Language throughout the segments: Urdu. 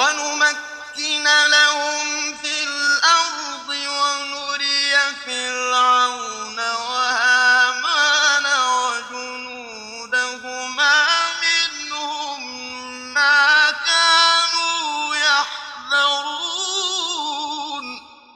وَنُمَكِّنَ لَهُمْ فِي الْأَرْضِ وَنُرِيَ فِرْعَوْنَ وَهَامَانَ وَجُنُودَهُمَا مِنْهُم مَّا كَانُوا يَحْذَرُونَ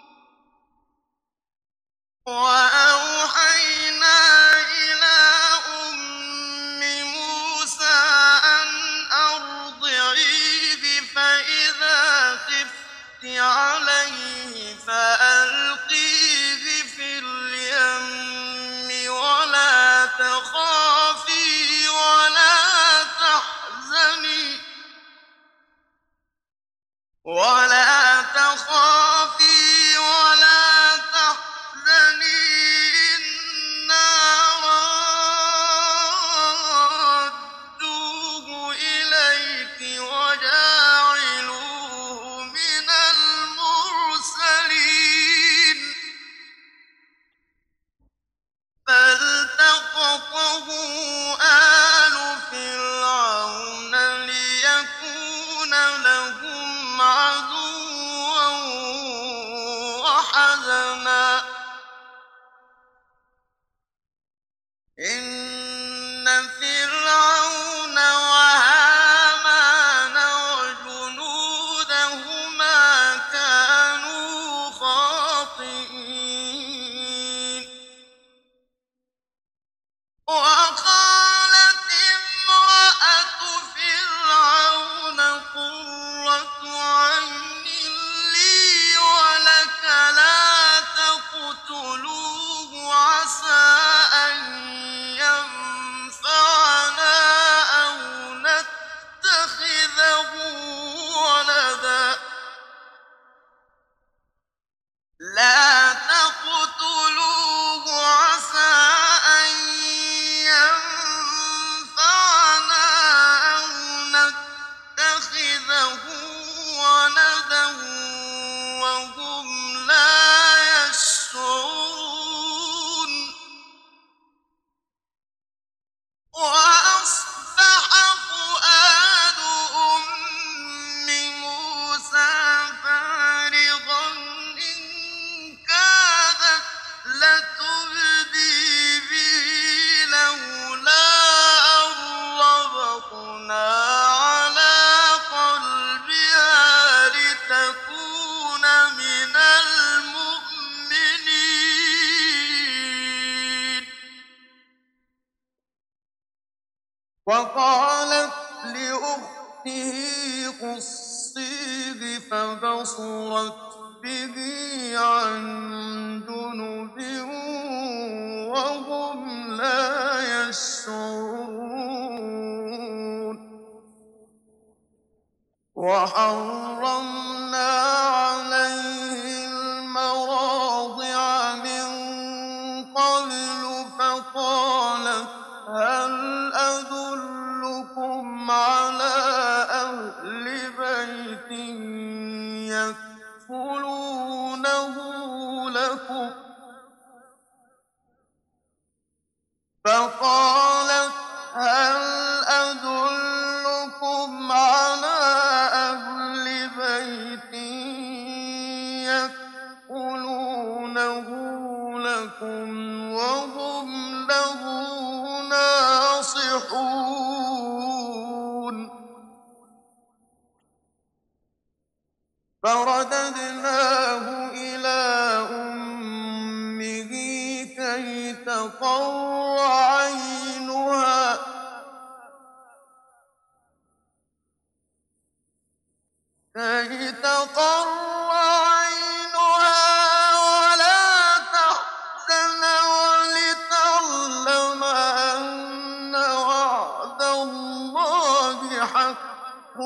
وَأَوْحَيْنَا إِلَىٰ أُمِّ مُوسَىٰ أَنْ أَرْضِعِيهِ فَإِذَا خِفْتِ عَلَيْهِ فَأَلْقِيهِ فِي الْيَمِّ وَلَا تَخَافِي وَلَا تَحْزَنِي إِنَّا رَادُّوهُ إِلَيْكِ وَجَاعِلُوهُ مِنَ الْمُرْسَلِينَ فَالْتَقَطَهُ آلُ فِرْعَوْنَ لِيَكُونَ لَهُمْ عَدُوًّا وَحَزَنًا ۗ إِنَّ فِرْعَوْنَ وَهَامَانَ وَجُنُودَهُمَا كَانُوا خَاطِئِينَ وَقَالَتِ امْرَأَتُ فِرْعَوْنَ قُرَّتُ عَيْنٍ لِّي وَلَكَ لَا تَقْتُلُوهُ عَسَىٰ أَن يَنفَعَنَا أَوْ نَتَّخِذَهُ وَلَدًا وَهُمْ لَا يَشْعُرُونَ وَأَصْبَحَ فُؤَادُ أُمِّ مُوسَىٰ فَارِغًا إِن كَادَتْ لَتُبْدِي بِهِ لَوْلَا أَن رَّبَطْنَا عَلَىٰ قَلْبِهَا لِتَكُونَ مِنَ الْمُؤْمِنِينَ وَقَالَتْ لِأُخْتِهِ قُصِّيهِ فَبَصُرَتْ بِهِ عَن جُنُبٍ وَهُمْ لَا يَشْعُرُونَ وَحَرَّمْنَا عَلَيْهِ الْمَرَاضِعَ مِن قَبْلُ فَقَالَتْ هَلْ أَدُلُّكُمْ عَلَىٰ أَهْلِ بَيْتٍ يَكْفُلُونَهُ لَكُمْ ۖ فَقَالَتْ هَلْ أَدُلُّكُمْ عَلَىٰ أَهْلِ بَيْتٍ يَكْفُلُونَهُ لَكُمْ وَهُمْ لَهُ نَاصِحُونَ فَرَدَدْنَاهُ إِلَىٰ أُمِّهِ كَيْ تَقَرَّ عَيْنُهَا وَلَا تَحْزَنَ وَلِتَعْلَمَ أَنَّ وَعْدَ اللَّهِ حَقٌّ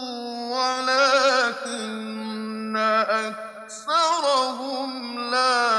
وَلَٰكِنَّ أَكْثَرَهُمْ لَا